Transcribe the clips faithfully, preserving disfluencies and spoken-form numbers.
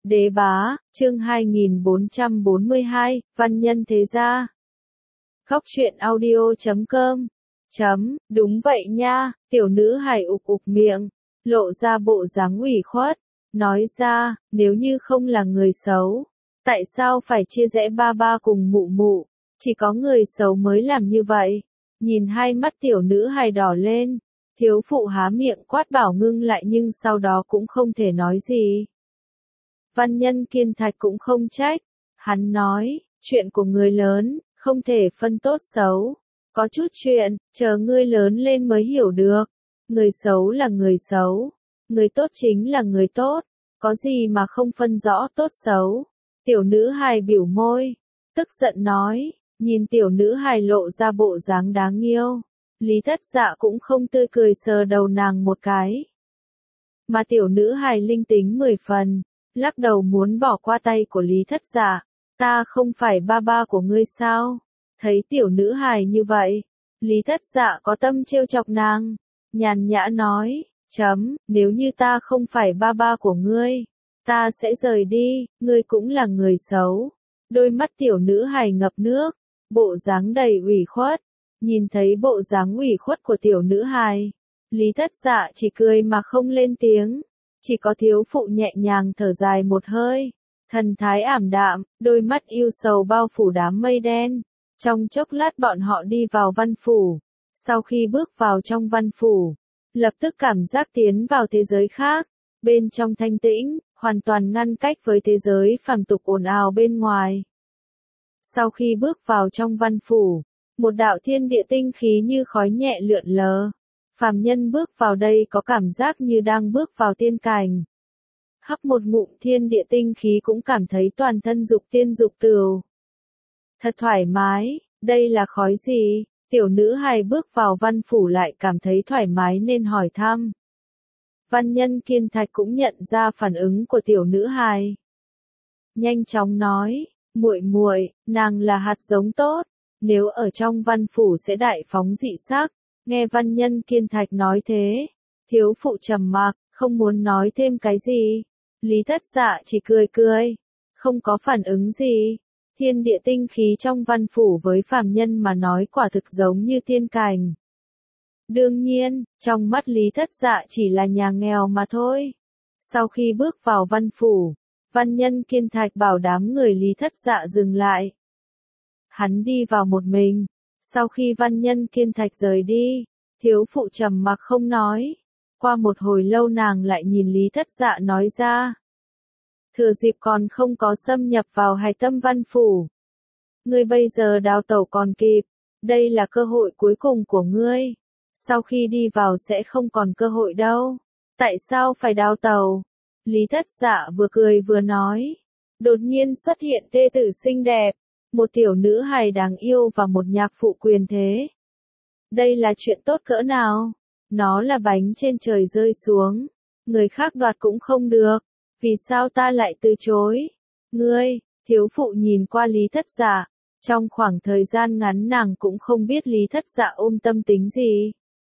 Đế bá, chương hai nghìn bốn trăm bốn mươi hai, văn nhân thế gia. Khóc chuyện audio chấm com. Chấm, đúng vậy nha, tiểu nữ hài ục ục miệng, lộ ra bộ dáng ủy khuất, nói ra, nếu như không là người xấu, tại sao phải chia rẽ ba ba cùng mụ mụ, chỉ có người xấu mới làm như vậy. Nhìn hai mắt tiểu nữ hài đỏ lên, thiếu phụ há miệng quát bảo ngưng lại nhưng sau đó cũng không thể nói gì. Văn nhân Kiên Thạch cũng không trách, hắn nói, chuyện của người lớn, không thể phân tốt xấu, có chút chuyện, chờ ngươi lớn lên mới hiểu được, người xấu là người xấu, người tốt chính là người tốt, có gì mà không phân rõ tốt xấu. Tiểu nữ hài biểu môi, tức giận nói, nhìn tiểu nữ hài lộ ra bộ dáng đáng yêu, Lý Thất Dạ cũng không tươi cười sờ đầu nàng một cái. Mà tiểu nữ hài linh tính mười phần, lắc đầu muốn bỏ qua tay của Lý Thất Dạ, ta không phải ba ba của ngươi sao? Thấy tiểu nữ hài như vậy, Lý Thất Dạ có tâm trêu chọc nàng, nhàn nhã nói, chấm, nếu như ta không phải ba ba của ngươi, ta sẽ rời đi, ngươi cũng là người xấu. Đôi mắt tiểu nữ hài ngập nước, bộ dáng đầy ủy khuất, nhìn thấy bộ dáng ủy khuất của tiểu nữ hài, Lý Thất Dạ chỉ cười mà không lên tiếng. Chỉ có thiếu phụ nhẹ nhàng thở dài một hơi, thần thái ảm đạm, đôi mắt yêu sầu bao phủ đám mây đen. Trong chốc lát bọn họ đi vào văn phủ, sau khi bước vào trong văn phủ, lập tức cảm giác tiến vào thế giới khác, bên trong thanh tĩnh, hoàn toàn ngăn cách với thế giới phàm tục ồn ào bên ngoài. Sau khi bước vào trong văn phủ, một đạo thiên địa tinh khí như khói nhẹ lượn lờ. Phàm nhân bước vào đây có cảm giác như đang bước vào tiên cảnh. Hấp một ngụm thiên địa tinh khí cũng cảm thấy toàn thân dục tiên dục tửu. Thật thoải mái, đây là khói gì? Tiểu nữ hài bước vào văn phủ lại cảm thấy thoải mái nên hỏi thăm. Văn nhân Kiên Thạch cũng nhận ra phản ứng của tiểu nữ hài. Nhanh chóng nói, muội muội, nàng là hạt giống tốt, nếu ở trong văn phủ sẽ đại phóng dị sắc. Nghe văn nhân Kiên Thạch nói thế, thiếu phụ trầm mặc, không muốn nói thêm cái gì. Lý Thất Dạ chỉ cười cười, không có phản ứng gì. Thiên địa tinh khí trong văn phủ với phàm nhân mà nói quả thực giống như tiên cảnh. Đương nhiên, trong mắt Lý Thất Dạ chỉ là nhà nghèo mà thôi. Sau khi bước vào văn phủ, văn nhân Kiên Thạch bảo đám người Lý Thất Dạ dừng lại. Hắn đi vào một mình. Sau khi văn nhân Kiên Thạch rời đi, thiếu phụ trầm mặc không nói. Qua một hồi lâu nàng lại nhìn Lý Thất Dạ nói ra. Thừa dịp còn không có xâm nhập vào hài tâm văn phủ. Ngươi bây giờ đào tẩu còn kịp, đây là cơ hội cuối cùng của ngươi. Sau khi đi vào sẽ không còn cơ hội đâu. Tại sao phải đào tẩu? Lý Thất Dạ vừa cười vừa nói. Đột nhiên xuất hiện tê tử xinh đẹp. Một tiểu nữ hài đáng yêu và một nhạc phụ quyền thế. Đây là chuyện tốt cỡ nào? Nó là bánh trên trời rơi xuống. Người khác đoạt cũng không được. Vì sao ta lại từ chối? Ngươi, thiếu phụ nhìn qua Lý Thất Dạ. Trong khoảng thời gian ngắn nàng cũng không biết Lý Thất Dạ ôm tâm tính gì.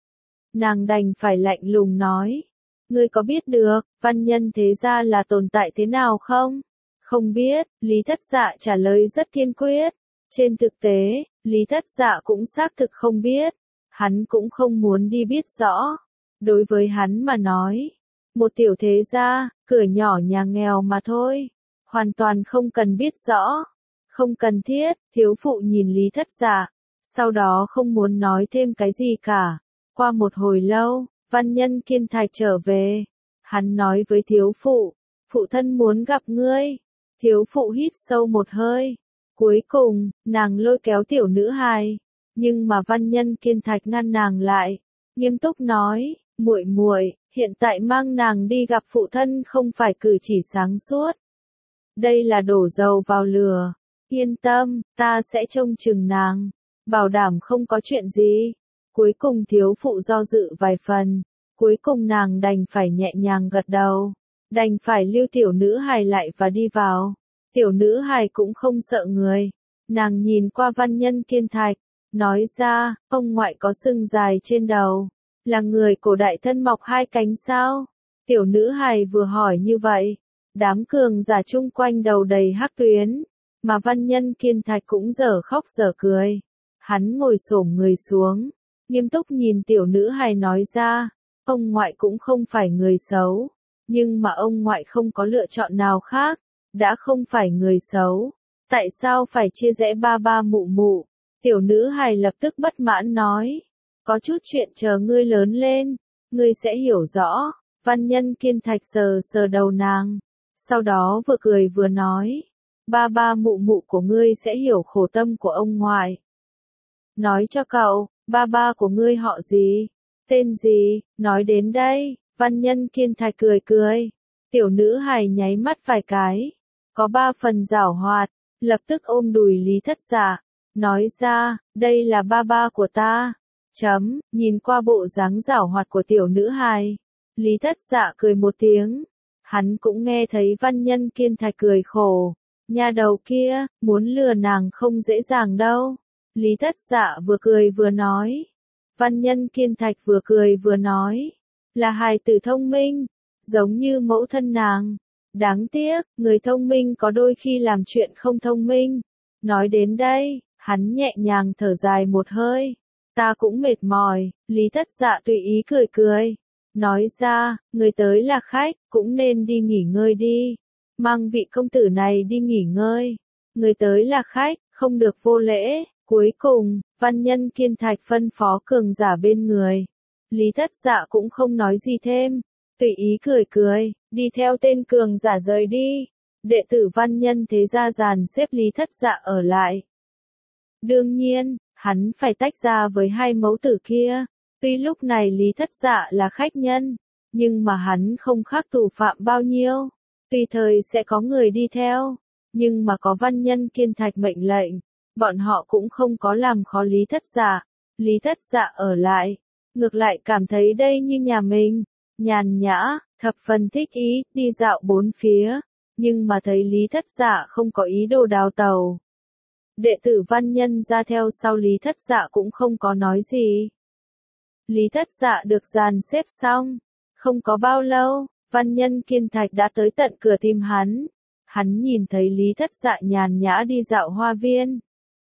Nàng đành phải lạnh lùng nói. Ngươi có biết được, văn nhân thế gia là tồn tại thế nào không? Không biết, Lý Thất Dạ trả lời rất kiên quyết. Trên thực tế, Lý Thất Dạ cũng xác thực không biết. Hắn cũng không muốn đi biết rõ. Đối với hắn mà nói, một tiểu thế gia, cửa nhỏ nhà nghèo mà thôi. Hoàn toàn không cần biết rõ. Không cần thiết, thiếu phụ nhìn Lý Thất Dạ. Sau đó không muốn nói thêm cái gì cả. Qua một hồi lâu, văn nhân Kiên Thạch trở về. Hắn nói với thiếu phụ, phụ thân muốn gặp ngươi. Thiếu phụ hít sâu một hơi. Cuối cùng, nàng lôi kéo tiểu nữ hài. Nhưng mà văn nhân Kiên Thạch ngăn nàng lại. Nghiêm túc nói, muội muội, hiện tại mang nàng đi gặp phụ thân không phải cử chỉ sáng suốt. Đây là đổ dầu vào lửa. Yên tâm, ta sẽ trông chừng nàng. Bảo đảm không có chuyện gì. Cuối cùng thiếu phụ do dự vài phần. Cuối cùng nàng đành phải nhẹ nhàng gật đầu. Đành phải lưu tiểu nữ hài lại và đi vào. Tiểu nữ hài cũng không sợ người. Nàng nhìn qua văn nhân Kiên Thạch, nói ra, ông ngoại có sừng dài trên đầu. Là người cổ đại thân mọc hai cánh sao? Tiểu nữ hài vừa hỏi như vậy. Đám cường giả chung quanh đầu đầy hắc tuyến, mà Văn Nhân Kiên Thạch cũng dở khóc dở cười. Hắn ngồi xổm người xuống, nghiêm túc nhìn tiểu nữ hài nói ra, ông ngoại cũng không phải người xấu, nhưng mà ông ngoại không có lựa chọn nào khác, đã không phải người xấu, tại sao phải chia rẽ ba ba mụ mụ? Tiểu nữ hài lập tức bất mãn nói, có chút chuyện chờ ngươi lớn lên, ngươi sẽ hiểu rõ. Văn Nhân Kiên Thạch sờ sờ đầu nàng, sau đó vừa cười vừa nói, ba ba mụ mụ của ngươi sẽ hiểu khổ tâm của ông ngoại. Nói cho cậu, ba ba của ngươi họ gì? Tên gì? Nói đến đây, Văn Nhân Kiên Thạch cười cười. Tiểu nữ hài nháy mắt vài cái, có ba phần giảo hoạt, lập tức ôm đùi Lý Thất Dạ, nói ra, đây là ba ba của ta. Chấm, nhìn qua bộ dáng giảo hoạt của tiểu nữ hài, Lý Thất Dạ cười một tiếng. Hắn cũng nghe thấy Văn Nhân Kiên Thạch cười khổ. Nha đầu kia, muốn lừa nàng không dễ dàng đâu. Lý Thất Dạ vừa cười vừa nói. Văn Nhân Kiên Thạch vừa cười vừa nói. Là hài tử thông minh, giống như mẫu thân nàng. Đáng tiếc, người thông minh có đôi khi làm chuyện không thông minh. Nói đến đây, hắn nhẹ nhàng thở dài một hơi. Ta cũng mệt mỏi, Lý Thất Dạ tùy ý cười cười. Nói ra, người tới là khách, cũng nên đi nghỉ ngơi đi. Mang vị công tử này đi nghỉ ngơi. Người tới là khách, không được vô lễ. Cuối cùng, Văn Nhân Kiên Thạch phân phó cường giả bên người. Lý Thất Dạ cũng không nói gì thêm. Tùy ý cười cười, đi theo tên cường giả rời đi. Đệ tử Văn Nhân thế gia dàn xếp Lý Thất Dạ ở lại. Đương nhiên, hắn phải tách ra với hai mẫu tử kia. Tuy lúc này Lý Thất Dạ là khách nhân, nhưng mà hắn không khác tù phạm bao nhiêu. Tùy thời sẽ có người đi theo, nhưng mà có Văn Nhân Kiên Thạch mệnh lệnh, bọn họ cũng không có làm khó Lý Thất Dạ. Lý Thất Dạ ở lại, ngược lại cảm thấy đây như nhà mình, nhàn nhã, thập phần thích ý, đi dạo bốn phía, nhưng mà thấy Lý Thất Dạ không có ý đồ đào tàu. Đệ tử Văn Nhân ra theo sau Lý Thất Dạ cũng không có nói gì. Lý Thất Dạ được dàn xếp xong, không có bao lâu, Văn Nhân Kiên Thạch đã tới tận cửa tìm hắn. Hắn nhìn thấy Lý Thất Dạ nhàn nhã đi dạo hoa viên.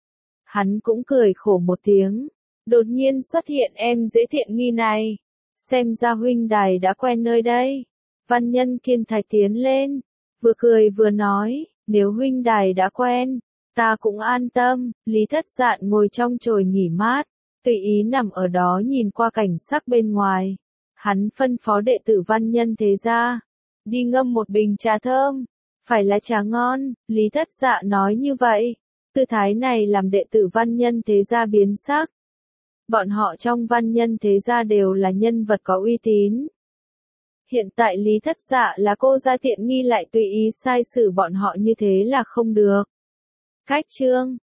Hắn cũng cười khổ một tiếng, đột nhiên xuất hiện em dễ thiện nghi này. Xem ra huynh đài đã quen nơi đây. Văn Nhân Kiên Thạch tiến lên, vừa cười vừa nói, nếu huynh đài đã quen, ta cũng an tâm. Lý Thất Dạ ngồi trong chồi nghỉ mát, tùy ý nằm ở đó nhìn qua cảnh sắc bên ngoài. Hắn phân phó đệ tử Văn Nhân thế gia, đi ngâm một bình trà thơm, phải là trà ngon. Lý Thất Dạ nói như vậy, tư thái này làm đệ tử Văn Nhân thế gia biến sắc. Bọn họ trong Văn Nhân thế gia đều là nhân vật có uy tín. Hiện tại Lý Thất Dạ là cô gia tiện nghi lại tùy ý sai xử bọn họ như thế là không được. Cách chương